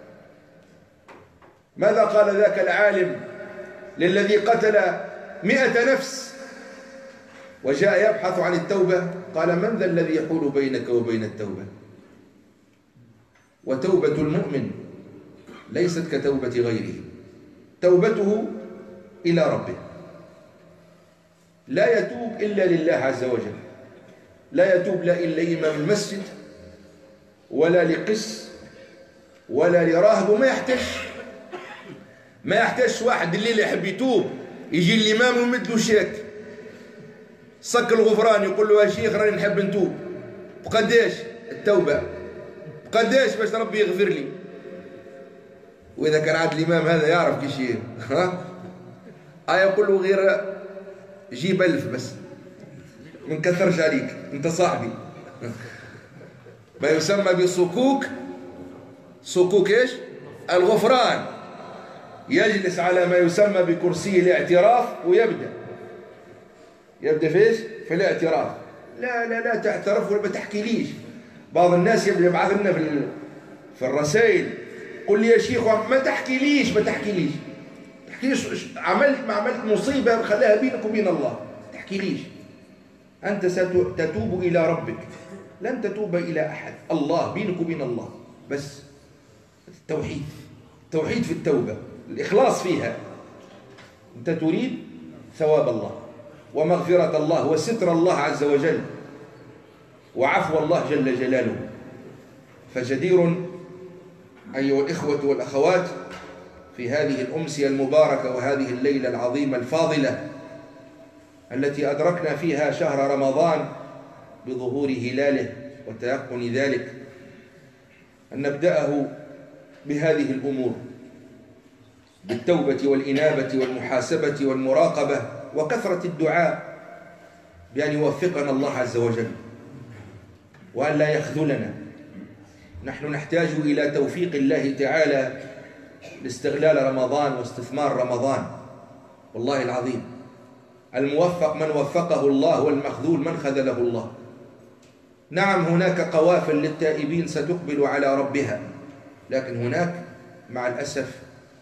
ماذا قال ذاك العالم للذي قتل 100 نفس وجاء يبحث عن التوبة؟ قال: من ذا الذي يحول بينك وبين التوبة؟ وتوبة المؤمن ليست كتوبة غيره، توبته إلى ربه. لا يتوب إلا لله عز وجل، لا يتوب لا إلا إمام المسجد ولا لقس ولا لراهب. وما يحتاج واحد الليل يحب يتوب يجي الإمام ويمد له شاك صك الغفران يقول له: يا شيخ راني نحب نتوب. بقداش التوبة؟ بقداش باش ربي يغفر لي؟ وإذا كان عاد الإمام هذا يعرف كي شيء يقول له: غير جيب 1000 بس. من كثر جاريك أنت صاحبي. ما يسمى بصكوك، صكوك إيش؟ الغفران. يجلس على ما يسمى بكرسي الاعتراف ويبدأ فيش؟ في الاعتراف. لا تعترف ولا بتحكي ليش. بعض الناس يبعث لنا في الرسائل، قل لي يا شيخ ما تحكي ليش عملت ما عملت مصيبة خليها بينك وبين الله، تحكي ليش. أنت ستتوب إلى ربك، لن تتوب إلى أحد، الله بينك وبين الله بس. التوحيد في التوبة، الإخلاص فيها. أنت تريد ثواب الله ومغفرة الله وستر الله عز وجل وعفو الله جل جلاله. فجدير أيها الإخوة والأخوات في هذه الأمسية المباركة وهذه الليلة العظيمة الفاضلة التي أدركنا فيها شهر رمضان بظهور هلاله وتيقن ذلك، أن نبدأه بهذه الأمور، بالتوبة والإنابة والمحاسبة والمراقبة وكثرة الدعاء بأن يوفقنا الله عز وجل وأن لا يخذلنا. نحن نحتاج إلى توفيق الله تعالى لاستغلال رمضان واستثمار رمضان. والله العظيم الموفق من وفقه الله والمخذول من خذله الله. نعم هناك قوافل للتائبين ستقبل على ربها، لكن هناك مع الأسف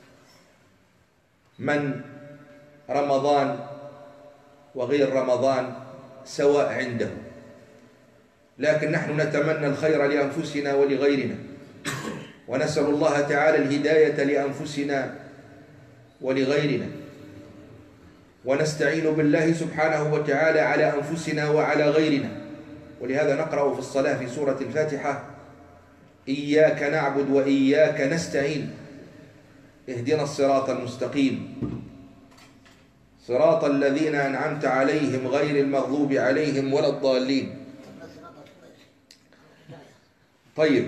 من رمضان وغير رمضان سواء عنده. لكن نحن نتمنى الخير لأنفسنا ولغيرنا، ونسأل الله تعالى الهداية لأنفسنا ولغيرنا، ونستعين بالله سبحانه وتعالى على أنفسنا وعلى غيرنا. ولهذا نقرأ في الصلاة في سورة الفاتحة: إياك نعبد وإياك نستعين اهدنا الصراط المستقيم صراط الذين أنعمت عليهم غير المغضوب عليهم ولا الضالين. طيب،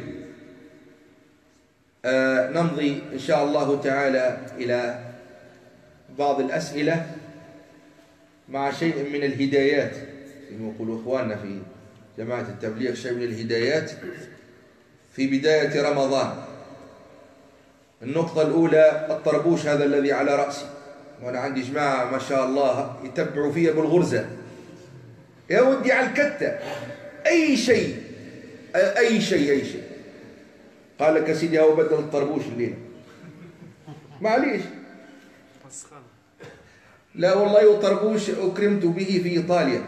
نمضي إن شاء الله تعالى إلى بعض الأسئلة مع شيء من الهدايات، كما يقولوا إخواننا في جماعة التبليغ، شيء من الهدايات في بداية رمضان. النقطة الأولى الطربوش هذا الذي على رأسي، وأنا عندي جماعة ما شاء الله يتبعوا فيها بالغرزة، يا ودي على الكتة، أي شيء. قال لك يا سيدي هو بدل الطربوش الليلة، معليش. لا والله طربوش أكرمت به في إيطاليا.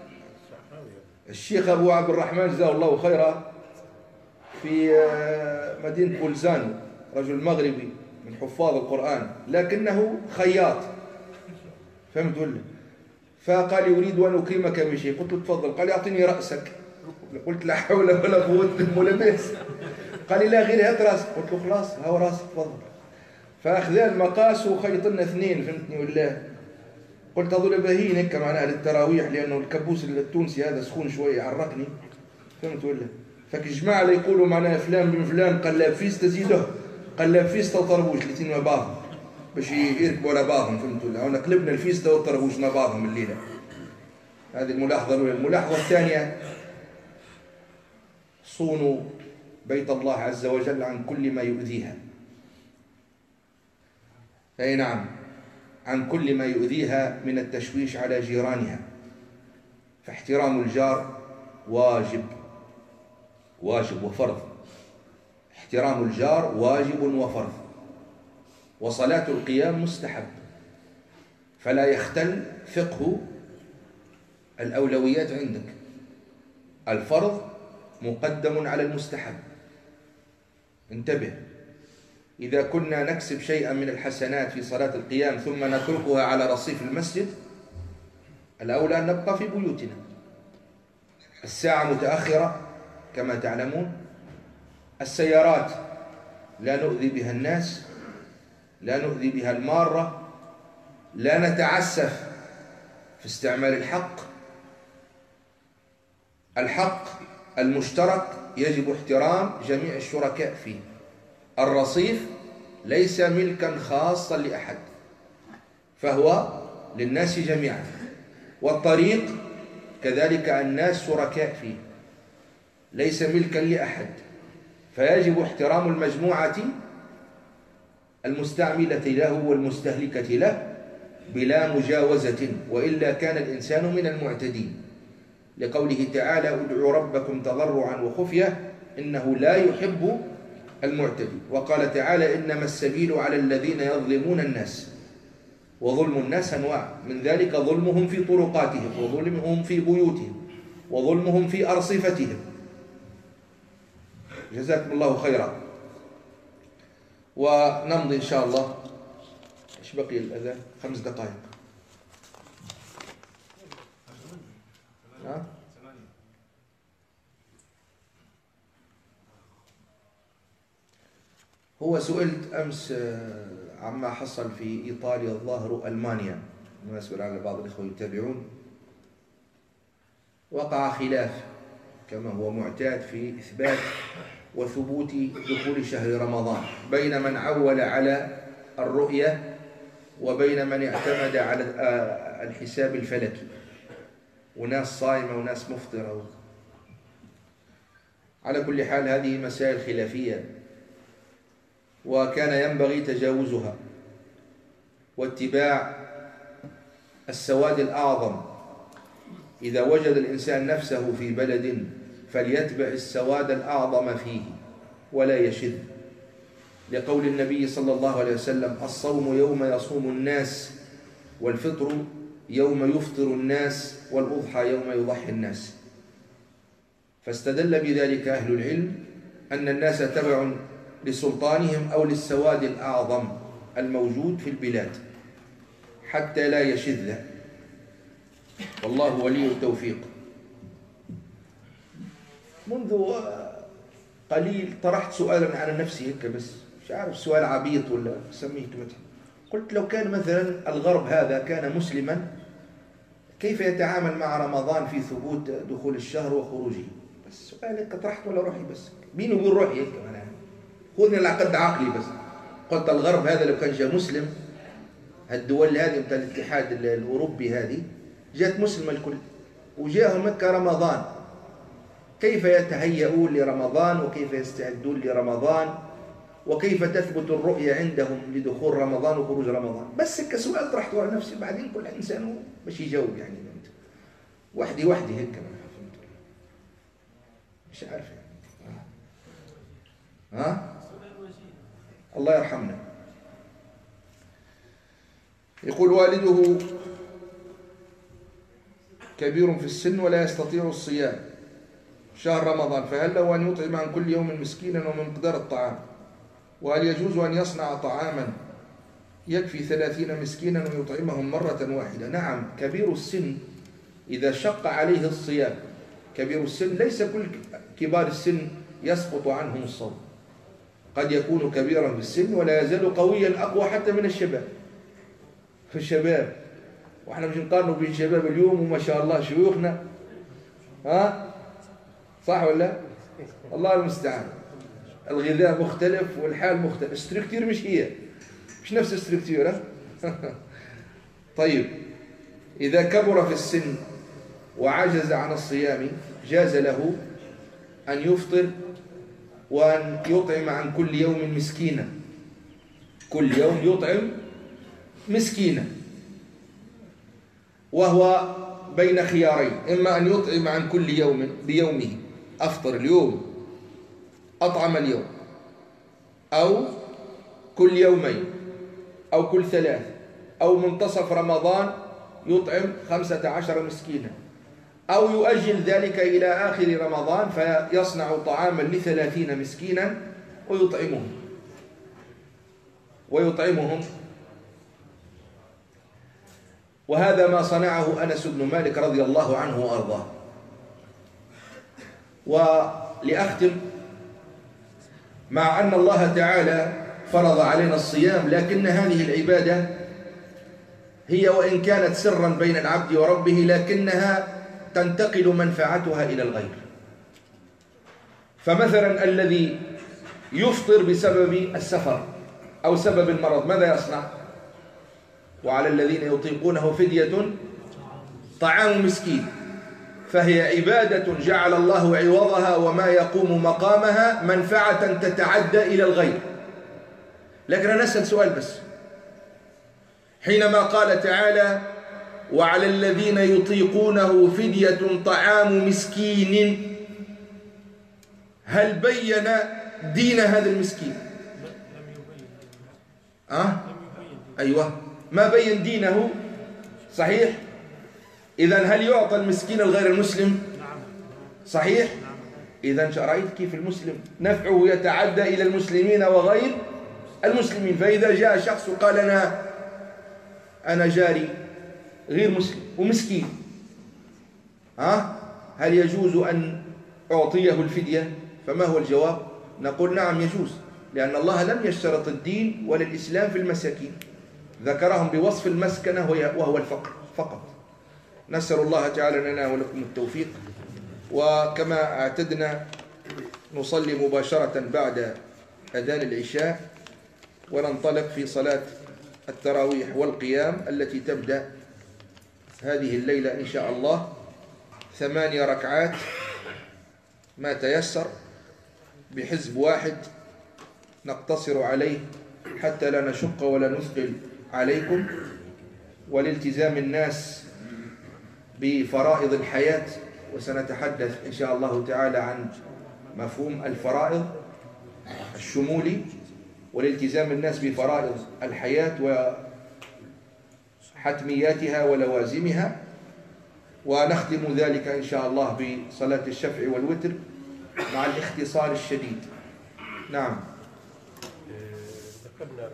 الشيخ أبو عبد الرحمن جزاه الله خيرا في مدينة بولزانو، رجل مغربي من حفاظ القرآن لكنه خياط، فهمت ولا؟ فقال يريد أن أكرمك بشيء. قلت له تفضل. قال أعطيني رأسك. قلت لا حول ولا قوة إلا بالله. قال لي لا غير هات راسك. قلت له خلاص هو راسك تفضل. فأخذ المقاس وخيط لنا اثنين، فهمتني ولا؟ قلت هذول باهين هيك معناها للتراويح، لأنه الكبوس التونسي هذا سخون شوية يعرقني، فهمت ولا؟ فكجماعة اللي يقولوا معناها فلان بن فلان قلاب فيس تزيده قلاب فيستا وطربوش الاثنين مع بعضهم باش يركبوا على بعضهم، فهمت ولا؟ هنا قلبنا الفيستا والطربوش مع بعضهم الليلة. هذه الملاحظة الأولى. الملاحظة الثانية: صونوا بيت الله عز وجل عن كل ما يؤذيها. أي نعم، عن كل ما يؤذيها من التشويش على جيرانها. فاحترام الجار واجب وفرض. احترام الجار واجب وفرض. وصلاة القيام مستحب، فلا يختل فقه الأولويات عندك. الفرض مقدم على المستحب. انتبه، إذا كنا نكسب شيئا من الحسنات في صلاة القيام ثم نتركها على رصيف المسجد، الأولى أن نبقى في بيوتنا. الساعة متأخرة كما تعلمون، السيارات لا نؤذي بها الناس، لا نؤذي بها المارة، لا نتعسف في استعمال الحق المشترك يجب احترام جميع الشركاء فيه. الرصيف ليس ملكا خاصا لأحد، فهو للناس جميعا. والطريق كذلك الناس شركاء فيه، ليس ملكا لأحد، فيجب احترام المجموعة المستعملة له والمستهلكة له بلا مجاوزة، وإلا كان الإنسان من المعتدين، لقوله تعالى: ادعوا ربكم تضرعا وخفية إنه لا يحب المعتدين. وقال تعالى: إنما السبيل على الذين يظلمون الناس. وظلم الناس أنواع، من ذلك ظلمهم في طرقاتهم، وظلمهم في بيوتهم، وظلمهم في أرصفتهم. جزاكم الله خيرا. ونمضي إن شاء الله. إيش بقي الأذان؟ 5 دقائق. هو سئلت أمس عما حصل في إيطاليا الظاهر ألمانيا، بالنسبة على بعض الإخوة يتابعون. وقع خلاف كما هو معتاد في إثبات وثبوت دخول شهر رمضان بين من عول على الرؤية وبين من اعتمد على الحساب الفلكي، وناس صائمة وناس مفطرة. على كل حال هذه مسائل خلافية، وكان ينبغي تجاوزها واتباع السواد الأعظم. إذا وجد الإنسان نفسه في بلد فليتبع السواد الأعظم فيه ولا يشذ، لقول النبي صلى الله عليه وسلم: الصوم يوم يصوم الناس، والفطر يوم يفطر الناس، والأضحى يوم يضحي الناس. فاستدل بذلك أهل العلم أن الناس تبع لسلطانهم أو للسواد الأعظم الموجود في البلاد حتى لا يشذ، والله ولي التوفيق. منذ قليل طرحت سؤالا على نفسي هيك، بس مش عارف سؤال عبيط ولا سميه كمثل. قلت: لو كان مثلا الغرب هذا كان مسلما، كيف يتعامل مع رمضان في ثبوت دخول الشهر وخروجه؟ بس سؤال هيك طرحته ولا روحي، بس بيني وبين روحي هيك، أنا خذني على قد عقلي. بس قلت الغرب هذا لو كان جاء مسلم، الدول هذه مثل الاتحاد الأوروبي هذه جاءت مسلمة الكل وجاءهم مكة رمضان، كيف يتهيئون لرمضان وكيف يستعدون لرمضان وكيف تثبت الرؤية عندهم لدخول رمضان وخروج رمضان؟ بس كسؤال طرحته على نفسي، بعدين كل إنسان باش يجاوب يعني وحدي هيك. مش عارف يعني. ها؟ الله يرحمنا. يقول: والده كبير في السن ولا يستطيع الصيام شهر رمضان، فهل له أن يطعم عن كل يوم مسكينا ومن مقدار الطعام؟ وهل يجوز أن يصنع طعاما يكفي 30 مسكينا ويطعمهم مرة واحدة؟ نعم، كبير السن إذا شق عليه الصيام، كبير السن ليس كل كبار السن يسقط عنهم الصوم، قد يكون كبيرا في السن ولا يزال قويا أقوى حتى من الشباب. في الشباب، واحنا مش نقارنوا بين شباب اليوم وما شاء الله شيوخنا، ها صح ولا؟ الله المستعان. الغذاء مختلف والحال مختلف، الستركتير مش نفس الستركتير. طيب، إذا كبر في السن وعجز عن الصيام جاز له أن يفطر وأن يطعم عن كل يوم مسكينا، كل يوم يطعم مسكينا، وهو بين خيارين: إما أن يطعم عن كل يوم بيومه، أفطر اليوم أطعم اليوم، أو كل يومين، أو كل 3، أو منتصف رمضان يطعم 15 مسكينا، أو يؤجل ذلك إلى آخر رمضان فيصنع طعاما ل30 مسكينا ويطعمهم. وهذا ما صنعه أنس بن مالك رضي الله عنه وأرضاه. ولأختم، مع أن الله تعالى فرض علينا الصيام، لكن هذه العبادة هي وإن كانت سرا بين العبد وربه لكنها تنتقل منفعتها إلى الغير. فمثلا الذي يفطر بسبب السفر أو سبب المرض ماذا يصنع؟ وعلى الذين يطيقونه فدية طعام مسكين. فهي عبادة جعل الله عوضها وما يقوم مقامها منفعة تتعدى إلى الغير. لكن أنا أسأل سؤال بس، حينما قال تعالى وعلى الذين يطيقونه فدية طعام مسكين، هل بين دين هذا المسكين؟ أيوة، ما بين دينه، صحيح؟ إذن هل يعطى المسكين الغير المسلم؟ صحيح؟ إذن رأيت كيف المسلم نفعه يتعدى إلى المسلمين وغير المسلمين. فإذا جاء شخص وقال أنا جاري غير مسلم ومسكين، هل يجوز أن أعطيه الفدية؟ فما هو الجواب؟ نقول نعم يجوز، لأن الله لم يشترط الدين ولا الإسلام في المساكين، ذكرهم بوصف المسكنة وهو الفقر فقط. نسأل الله تعالى لنا ولكم التوفيق. وكما اعتدنا نصلي مباشرة بعد أذان العشاء وننطلق في صلاة التراويح والقيام التي تبدأ هذه الليلة إن شاء الله 8 ركعات ما تيسر بحزب واحد نقتصر عليه حتى لا نشق ولا نثقل عليكم، ولالتزام الناس بفرائض الحياة. وسنتحدث إن شاء الله تعالى عن مفهوم الفرائض الشمولي والالتزام الناس بفرائض الحياة وحتمياتها ولوازمها، ونختم ذلك إن شاء الله بصلاة الشفع والوتر مع الاختصار الشديد. نعم. ذكرنا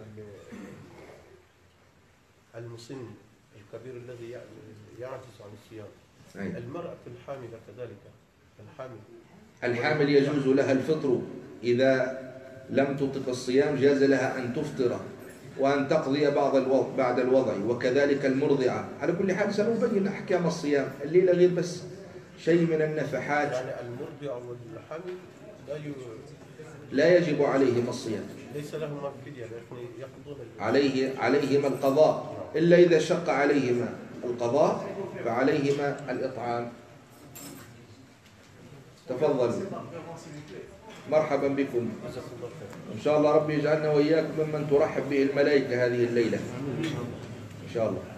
المسن الكبير الذي يعجز عن الصيام. المرأة الحاملة كذلك، الحامل يجوز لها الفطر إذا لم تطق الصيام، جاز لها أن تفطر وأن تقضي بعد الوضع، وكذلك المرضعة. على كل حال سنبين أحكام الصيام الليلة غير بس شيء من النفحات. يعني المرضع والحامل لا يجب عليهما الصيام، ليس لهما فدية، يقضون عليهما القضاء، إلا إذا شق عليهما القضاء فعليهما الإطعام. تفضل، مرحبا بكم. إن شاء الله ربي يجعلنا وإياكم ممن ترحب به الملائكة هذه الليلة إن شاء الله.